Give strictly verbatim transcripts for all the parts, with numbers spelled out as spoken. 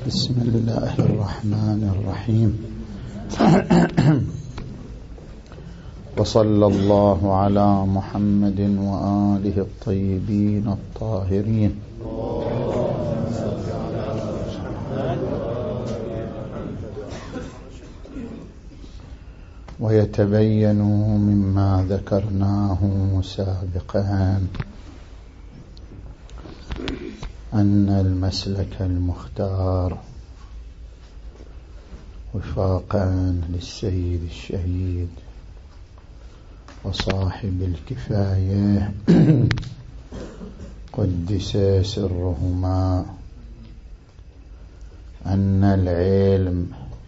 بسم الله الرحمن الرحيم. وصلى الله على محمد وآله الطيبين الطاهرين. ويتبين مما ذكرناه سابقا أن المسلك المختار وفاقا للسيد الشهيد وصاحب الكفاية قدس سرهما أن العلم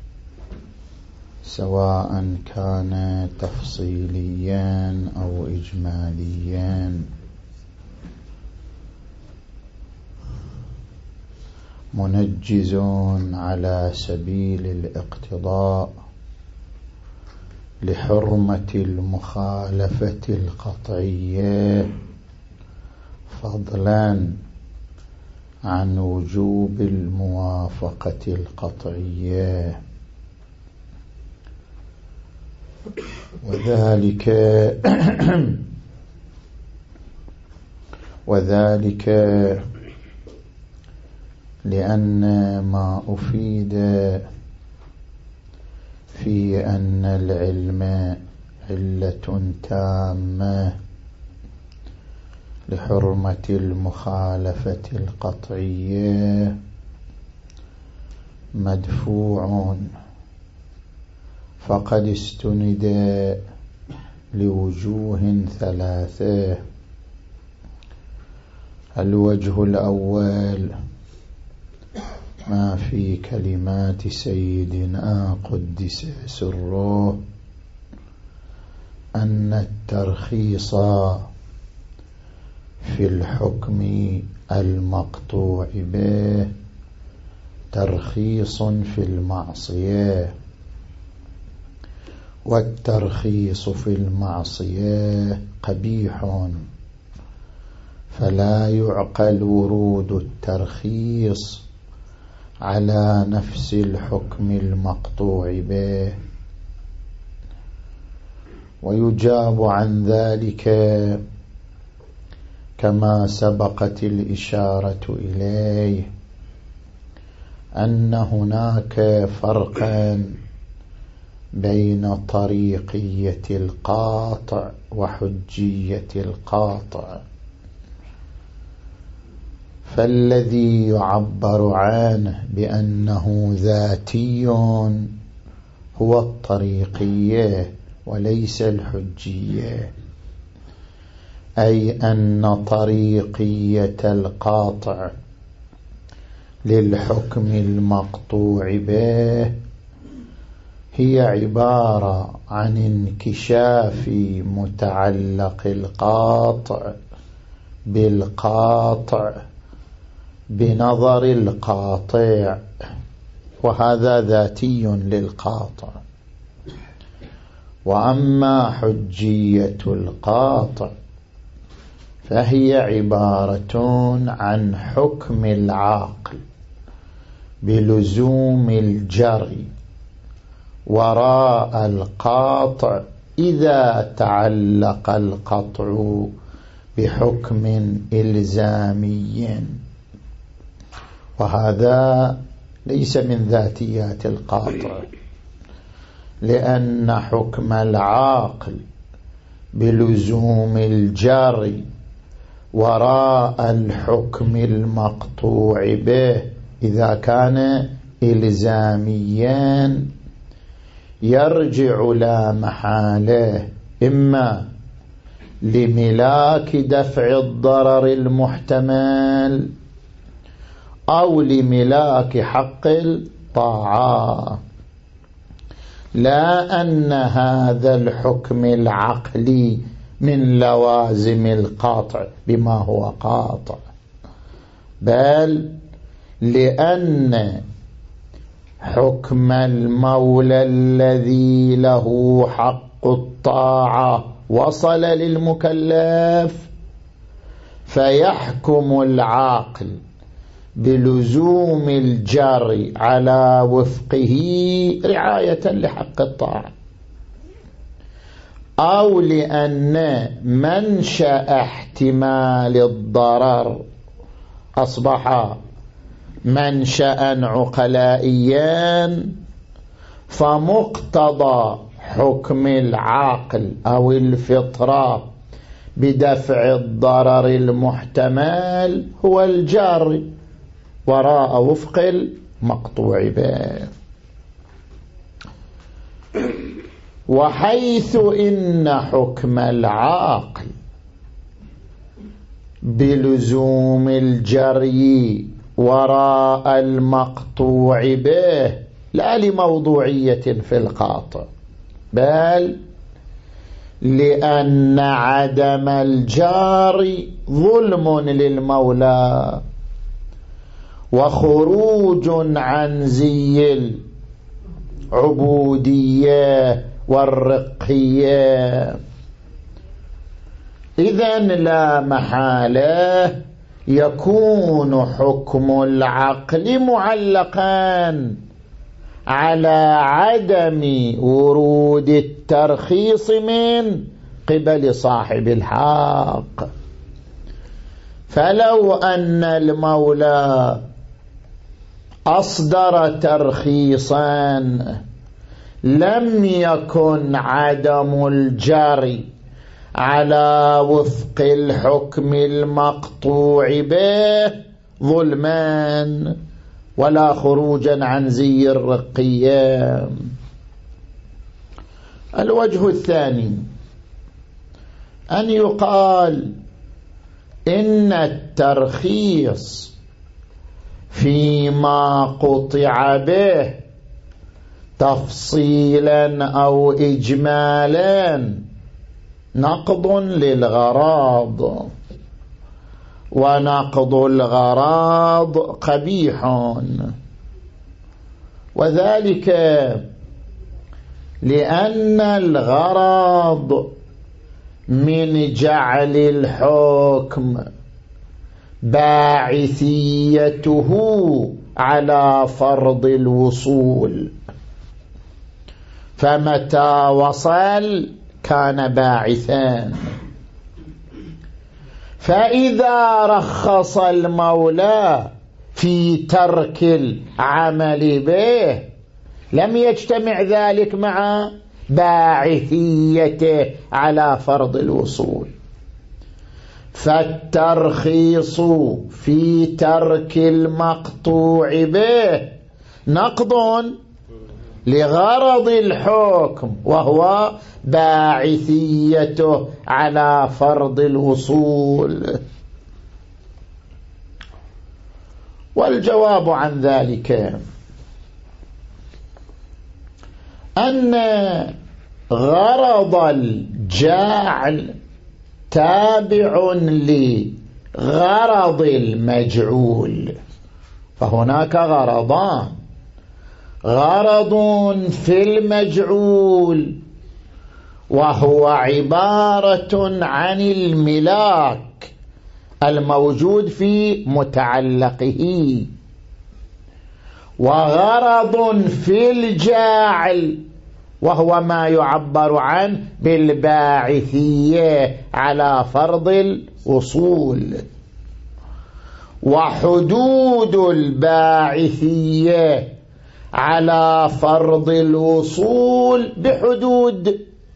سواء كان تفصيليا أو إجماليا منجز على سبيل الاقتضاء لحرمة المخالفة القطعية فضلا عن وجوب الموافقة القطعية، وذلك وذلك لأن ما أفيد في أن العلم علة تامة لحرمة المخالفة القطعية مدفوع، فقد استند لوجوه ثلاثة. الوجه الأول ما في كلمات سيدنا قدس سره أن الترخيص في الحكم المقطوع به ترخيص في المعصية، والترخيص في المعصية قبيح، فلا يعقل ورود الترخيص على نفس الحكم المقطوع به. ويجاب عن ذلك كما سبقت الإشارة إليه أن هناك فرقا بين طريقية القاطع وحجية القاطع، فالذي يعبر عنه بأنه ذاتي هو الطريقية وليس الحجية، أي أن طريقية القاطع للحكم المقطوع به هي عبارة عن انكشاف متعلق القاطع بالقاطع بنظر القاطع، وهذا ذاتي للقاطع. وأما حجية القاطع فهي عبارة عن حكم العاقل بلزوم الجري وراء القاطع إذا تعلق القطع بحكم إلزامي، وهذا ليس من ذاتيات القاطع، لأن حكم العاقل بلزوم الجري وراء الحكم المقطوع به إذا كان إلزاميا يرجع لا محالة إما لملاك دفع الضرر المحتمل أو لملاك حق الطاعة، لا أن هذا الحكم العقلي من لوازم القاطع بما هو قاطع، بل لأن حكم المولى الذي له حق الطاعة وصل للمكلف فيحكم العاقل بلزوم الجري على وفقه رعاية لحق الطاعة، أو لأن منشأ احتمال الضرر أصبح منشأ عقلائيا، فمقتضى حكم العقل أو الفطرة بدفع الضرر المحتمل هو الجار وراء وفق المقطوع به. وحيث إن حكم العقل بلزوم الجري وراء المقطوع به لا لموضوعية في القاطع، بل لأن عدم الجار ظلم للمولى وخروج عن زي العبودية والرقية، إذن لا محالة يكون حكم العقل معلقا على عدم ورود الترخيص من قبل صاحب الحق. فلو أن المولى أصدر ترخيصا لم يكن عدم الجري على وفق الحكم المقطوع به ظلمان ولا خروجا عن زي الرقية. الوجه الثاني أن يقال إن الترخيص فيما قطع به تفصيلا أو إجمالا نقض للغراض، ونقض الغراض قبيح، وذلك لأن الغراض من جعل الحكم باعثيته على فرض الوصول، فمتى وصل كان باعثا. فإذا رخص المولى في ترك العمل به لم يجتمع ذلك مع باعثيته على فرض الوصول، فالترخيص في ترك المقطوع به نقض لغرض الحكم وهو باعثيته على فرض الوصول. والجواب عن ذلك أن غرض الجاعل تابع لغرض المجعول، فهناك غرضان: غرض في المجعول وهو عبارة عن الملاك الموجود في متعلقه، وغرض في الجاعل وهو ما يعبر عنه بالباعثية على فرض الوصول. وحدود الباعثية على فرض الوصول بحدود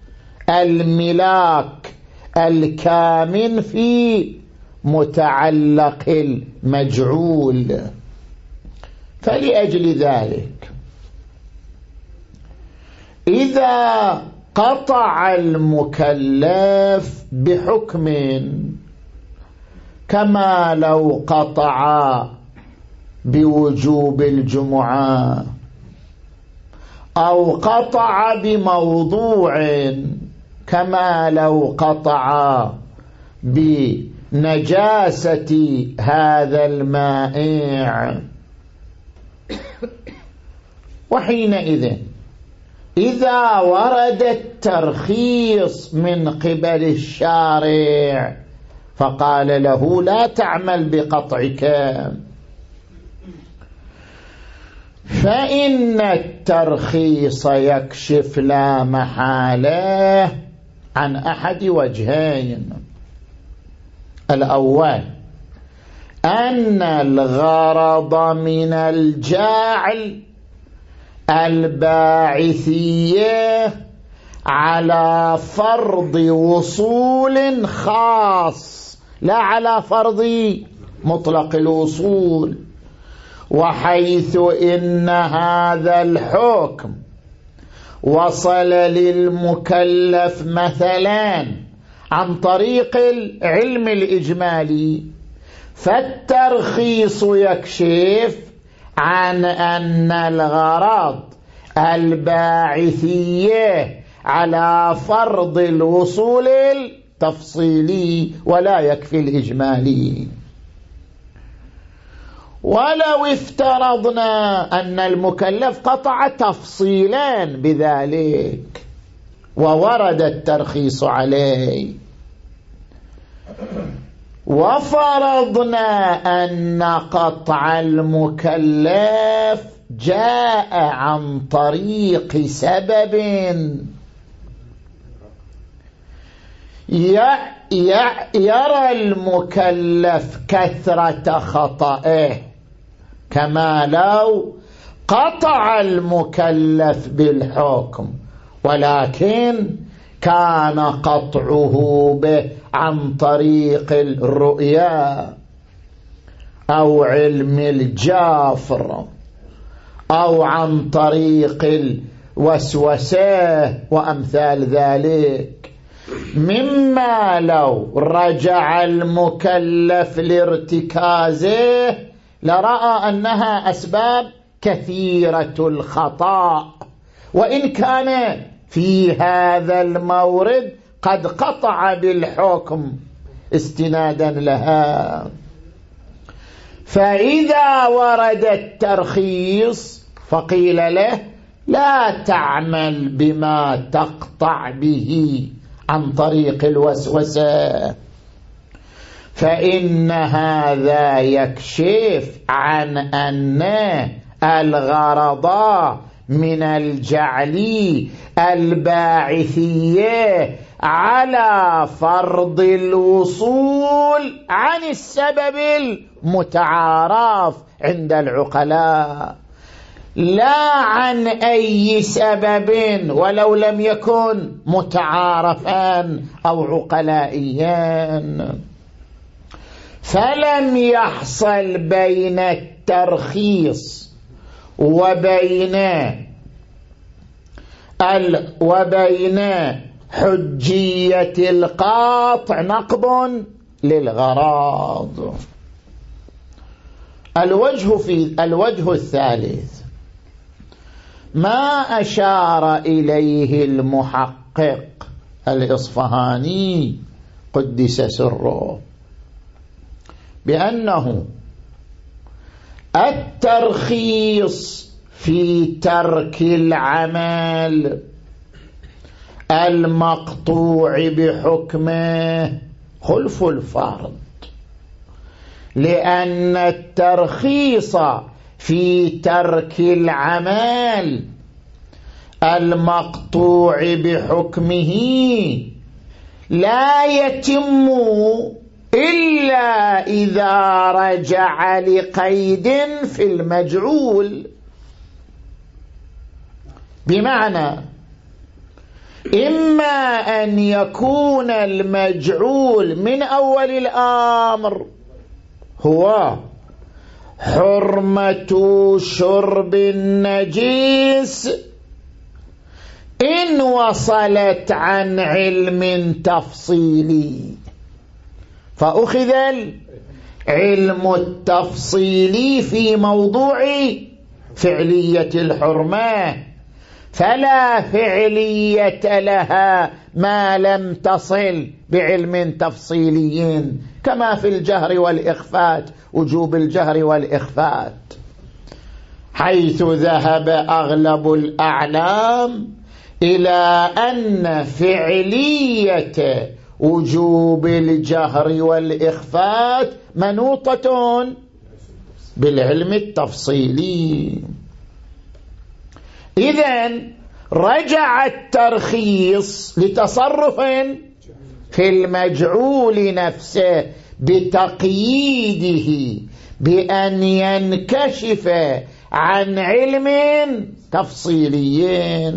الملاك الكامن في متعلق المجعول. فلأجل ذلك إذا قطع المكلف بحكم كما لو قطع بوجوب الجمعة أو قطع بموضوع كما لو قطع بنجاسة هذا المائع، وحينئذ إذا ورد الترخيص من قبل الشارع فقال له لا تعمل بقطعك، فإن الترخيص يكشف لا محالة عن أحد وجهين. الأول أن الغرض من الجعل الباعثية على فرض وصول خاص لا على فرض مطلق الوصول، وحيث إن هذا الحكم وصل للمكلف مثلا عن طريق العلم الإجمالي، فالترخيص يكشف عن أن الغرض الباعثية على فرض الوصول التفصيلي ولا يكفي الإجمالي. ولو افترضنا أن المكلف قطع تفصيلا بذلك وورد الترخيص عليه، وفرضنا أن قطع المكلف جاء عن طريق سبب يرى المكلف كثرة خطئه، كما لو قطع المكلف بالحكم ولكن كان قطعه به عن طريق الرؤيا أو علم الجافر أو عن طريق الوسوسة وأمثال ذلك، مما لو رجع المكلف لارتكازه لرأى أنها أسباب كثيرة الخطأ، وإن كان في هذا المورد قد قطع بالحكم استنادا لها. فإذا ورد الترخيص فقيل له لا تعمل بما تقطع به عن طريق الوسوسة، فإن هذا يكشف عن أن الغرض من الجعل الباعثية على فرض الوصول عن السبب المتعارف عند العقلاء، لا عن أي سبب ولو لم يكن متعارفا أو عقلائيا. فلم يحصل بين الترخيص وبين ال وبين حجية القاطع نقض للغراض. الوجه في الوجه الثالث ما أشار إليه المحقق الإصفهاني قدس سره، بأنه الترخيص في ترك العمل المقطوع بحكمه خلف الفرض، لأن الترخيص في ترك العمل المقطوع بحكمه لا يتم إلا إذا رجع لقيد في المجعول، بمعنى إما أن يكون المجعول من أول الأمر هو حرمة شرب النجيس إن وصلت عن علم تفصيلي، فأخذ العلم التفصيلي في موضوع فعلية الحرمة، فلا فعلية لها ما لم تصل بعلم تفصيلي، كما في الجهر والإخفات، وجوب الجهر والإخفات، حيث ذهب أغلب الأعلام إلى أن فعلية وجوب الجهر والإخفات منوطة بالعلم التفصيلي. إذن رجع الترخيص لتصرف في المجعول نفسه بتقييده بأن ينكشف عن علم تفصيلي.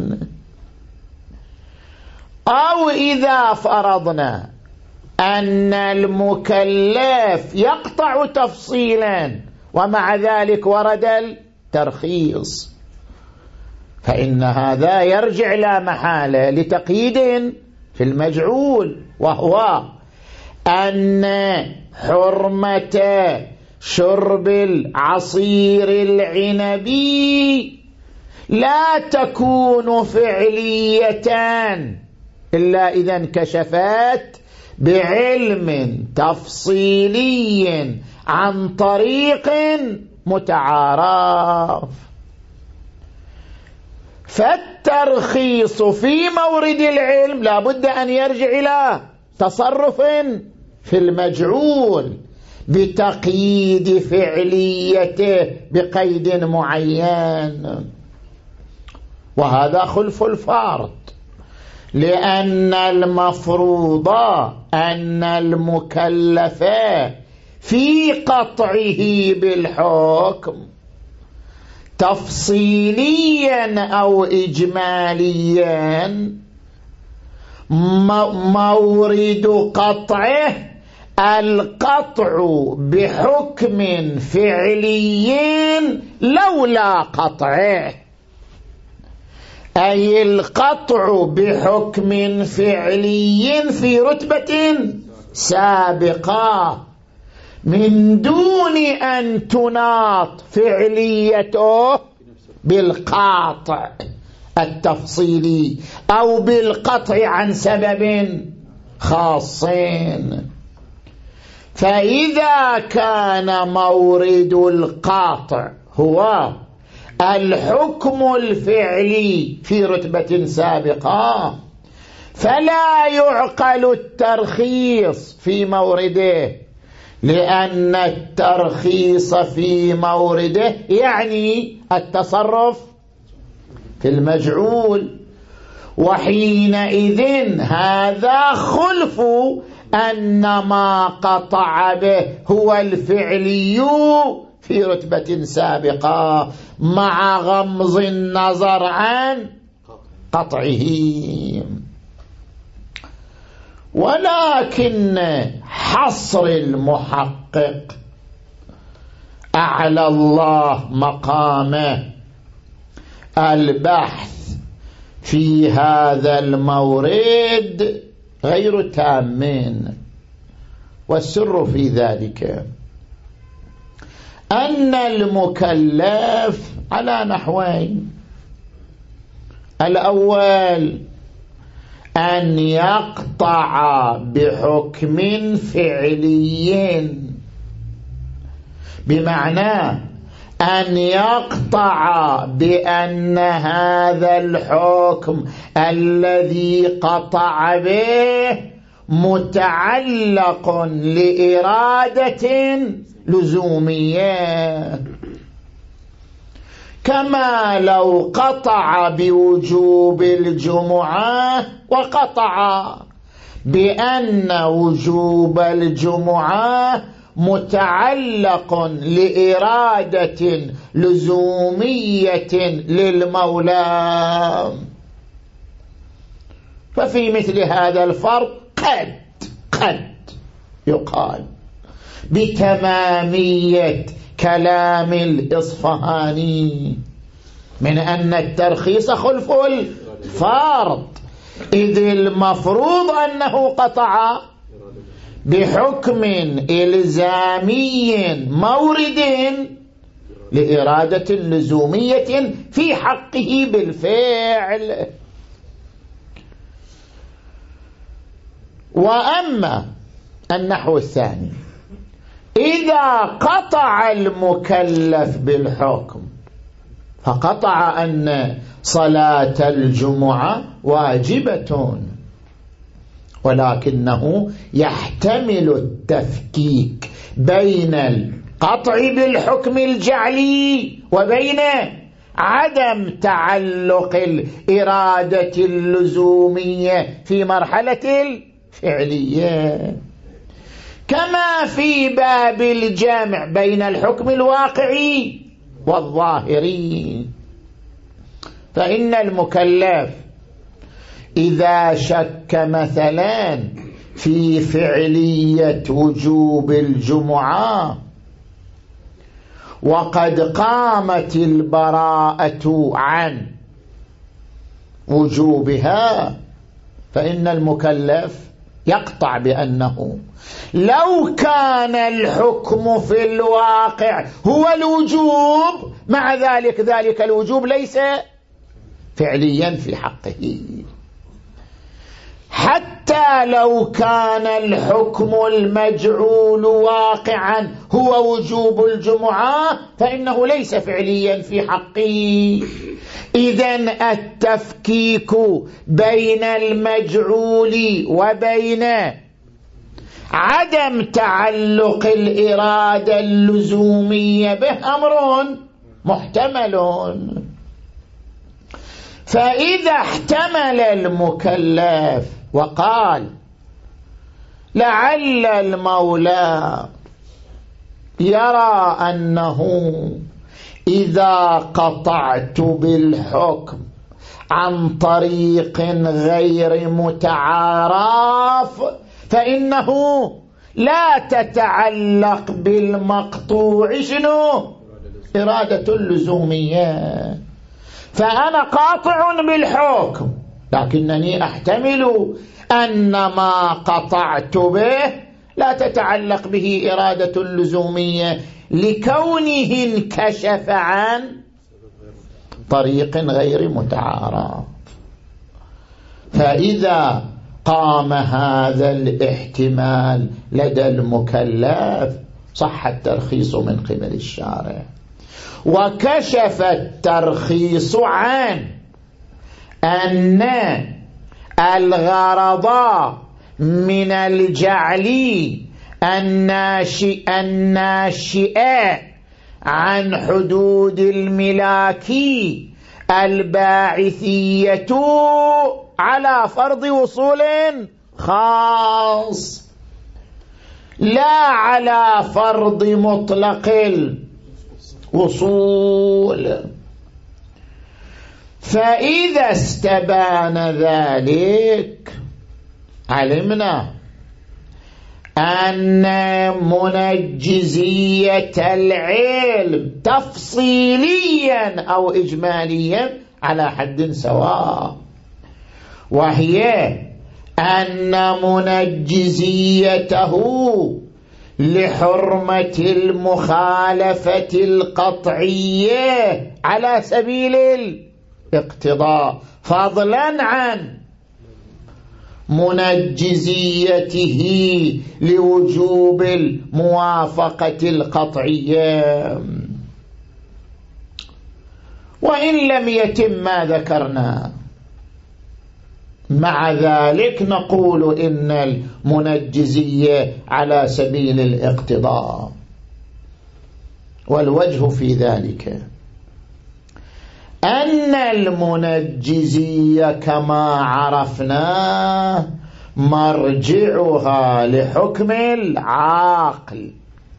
أو إذا فرضنا أن المكلف يقطع تفصيلا ومع ذلك ورد الترخيص، فإن هذا يرجع لا محالة لتقييد في المجعول، وهو أن حرمة شرب العصير العنبي لا تكون فعلية إلا إذا انكشفت بعلم تفصيلي عن طريق متعارف. فالترخيص في مورد العلم لا بد أن يرجع إلى تصرف في المجعول بتقييد فعليته بقيد معين، وهذا خلف الفارض، لأن المفروض أن المكلف في قطعه بالحكم تفصيليا أو إجماليا مورد قطعه القطع بحكم فعلي لولا قطعه، أي القطع بحكم فعلي في رتبة سابقة من دون أن تناط فعليته بالقاطع التفصيلي أو بالقطع عن سبب خاص. فإذا كان مورد القاطع هو الحكم الفعلي في رتبة سابقة فلا يعقل الترخيص في مورده، لأن الترخيص في مورده يعني التصرف في المجعول، وحينئذ هذا خلف أن ما قطع به هو الفعلي في رتبة سابقة مع غمض النظر عن قطعه. ولكن حصر المحقق أعلى الله مقامه البحث في هذا المورد غير تام، والسر في ذلك أن المكلف على نحوين: الأول أن يقطع بحكم فعلي، بمعنى أن يقطع بأن هذا الحكم الذي قطع به متعلق لإرادة لزومية، كما لو قطع بوجوب الجمعة وقطع بأن وجوب الجمعة متعلق لإرادة لزومية للمولى. ففي مثل هذا الفرق قد قد يقال بتمامية كلام الإصفهاني من أن الترخيص خلف الفرض، إذ المفروض أنه قطع بحكم إلزامي مورد لإرادة لزومية في حقه بالفعل. وأما النحو الثاني: إذا قطع المكلف بالحكم فقطع أن صلاة الجمعة واجبة، ولكنه يحتمل التفكيك بين القطع بالحكم الجعلي وبين عدم تعلق الإرادة اللزومية في مرحلة الفعلية، كما في باب الجمع بين الحكم الواقعي والظاهري. فإن المكلف إذا شك مثلا في فعلية وجوب الجمعة وقد قامت البراءة عن وجوبها، فإن المكلف يقطع بأنه لو كان الحكم في الواقع هو الوجوب، مع ذلك ذلك الوجوب ليس فعليا في حقه. حتى لو كان الحكم المجعول واقعا هو وجوب الجمعة فإنه ليس فعليا في حقه. إذن التفكيك بين المجعول وبين عدم تعلق الإرادة اللزومية به أمر محتمل. فإذا احتمل المكلف وقال لعل المولى يرى أنه إذا قطعت بالحكم عن طريق غير متعارف فإنه لا تتعلق بالمقطوع شنو؟ إرادة اللزومية، فأنا قاطع بالحكم لكنني أحتمل أن ما قطعت به لا تتعلق به إرادة اللزومية لكونه انكشف عن طريق غير متعارف. فإذا قام هذا الاحتمال لدى المكلف صح الترخيص من قبل الشارع، وكشف الترخيص عن أن الغرض من الجعل الناشئ الناشئ عن حدود الملاك الباعثية على فرض وصول خاص لا على فرض مطلق الوصول. فإذا استبان ذلك علمنا أن منجزية العلم تفصيليا أو إجماليا على حد سواء، وهي أن منجزيته لحرمة المخالفة القطعية على سبيل الاقتضاء فضلا عن منجزيته لوجوب الموافقة القطعية. وإن لم يتم ما ذكرنا مع ذلك نقول إن المنجزية على سبيل الاقتضاء. والوجه في ذلك أن المنجزية كما عرفنا مرجعها لحكم العاقل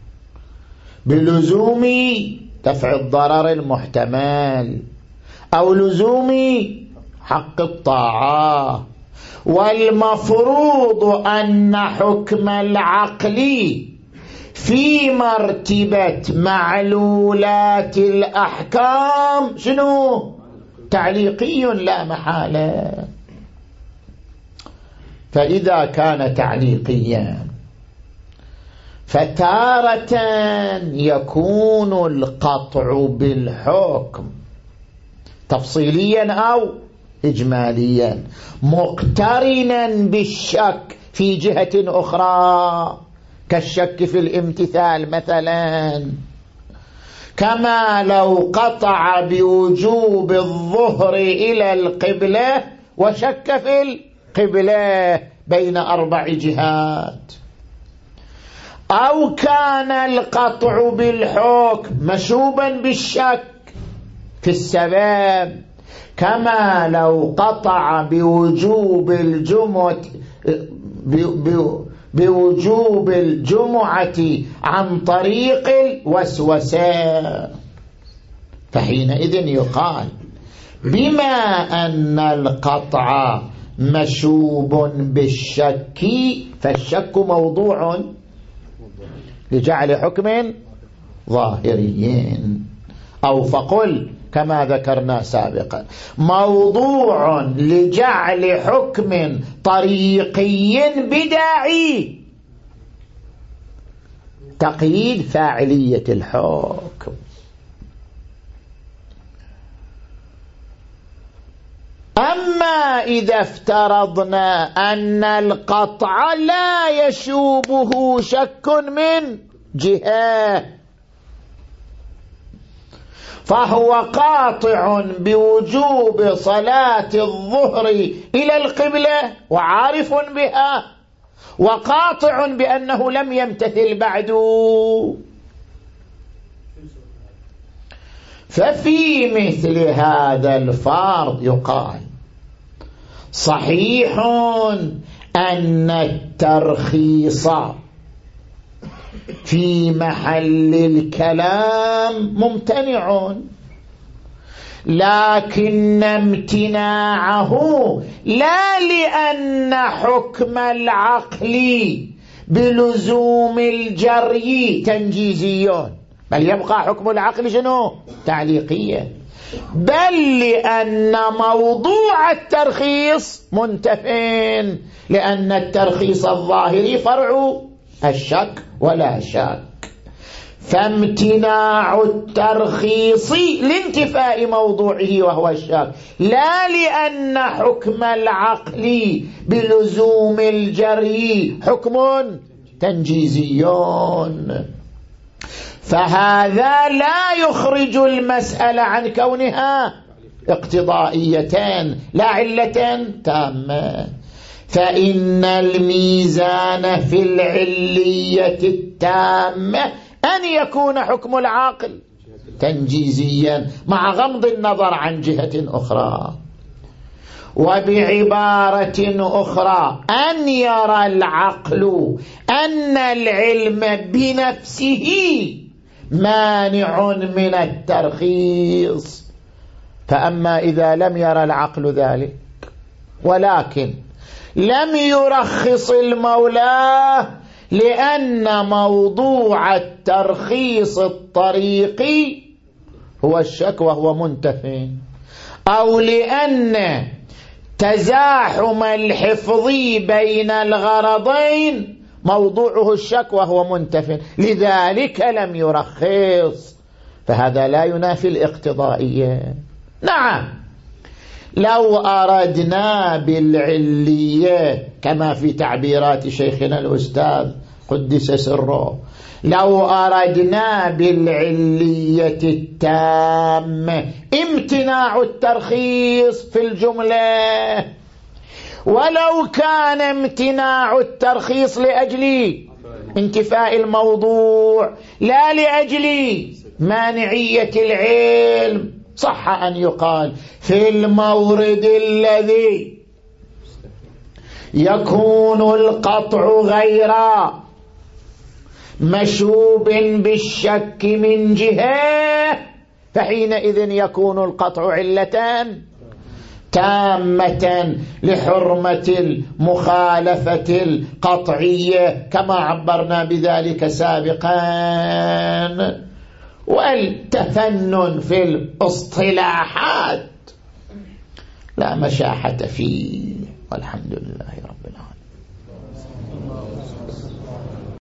بلزوم دفع الضرر المحتمل أو لزوم حق الطاعة. والمفروض أن حكم العقل في مرتبة معلولات الأحكام شنو؟ تعليقي لا محالة. فإذا كان تعليقيا فتارة يكون القطع بالحكم تفصيليا أو إجماليا مقترنا بالشك في جهة أخرى كالشك في الامتثال مثلا، كما لو قطع بوجوب الظهر إلى القبلة وشك في القبلة بين أربع جهات، أو كان القطع بالحكم مشوبا بالشك في السبب، كما لو قطع بوجوب الجمعة بوجوب الجمعة عن طريق الوسوسة، فحينئذ يقال بما أن القطع مشوب بالشك فالشك موضوع لجعل حكم ظاهريين، أو فقل كما ذكرنا سابقا موضوع لجعل حكم طريقي بداعي تقييد فاعلية الحكم. أما إذا افترضنا أن القطع لا يشوبه شك من جهة، فهو قاطع بوجوب صلاة الظهر إلى القبلة وعارف بها، وقاطع بأنه لم يمتثل بعد، ففي مثل هذا الفرض يقال صحيح أن الترخيص في محل الكلام ممتنع، لكن امتناعه لا لأن حكم العقل بلزوم الجري تنجيزيون، بل يبقى حكم العقل شنو؟ تعليقية، بل لأن موضوع الترخيص منتفين، لأن الترخيص الظاهري فرع الشك ولا شك، فامتناع الترخيص لانتفاء موضوعه وهو الشك، لا لأن حكم العقل بلزوم الجري حكم تنجيزيون، فهذا لا يخرج المسألة عن كونها اقتضائيتين لا علة تامة، فإن الميزان في العلية التامة أن يكون حكم العاقل تنجيزيا مع غمض النظر عن جهة أخرى. وبعبارة أخرى أن يرى العقل أن العلم بنفسه مانع من الترخيص، فأما إذا لم يرى العقل ذلك ولكن لم يرخص المولى لأن موضوع الترخيص الطريقي هو الشك وهو منتفي، أو لأن تزاحم الحفظ بين الغرضين موضوعه الشك وهو منتفي، لذلك لم يرخص، فهذا لا ينافي الاقتضائية. نعم، لو أردنا بالعلية كما في تعبيرات شيخنا الأستاذ قدس سره، لو أردنا بالعلية التامة امتناع الترخيص في الجملة، ولو كان امتناع الترخيص لأجل انتفاء الموضوع لا لأجل مانعية العلم، صح أن يقال في المورد الذي يكون القطع غير مشوب بالشك من جهة، فحينئذ يكون القطع علة تامة لحرمة المخالفة القطعية كما عبرنا بذلك سابقا. والتفنن في الاصطلاحات لا مشاحة فيه، والحمد لله رب العالمين.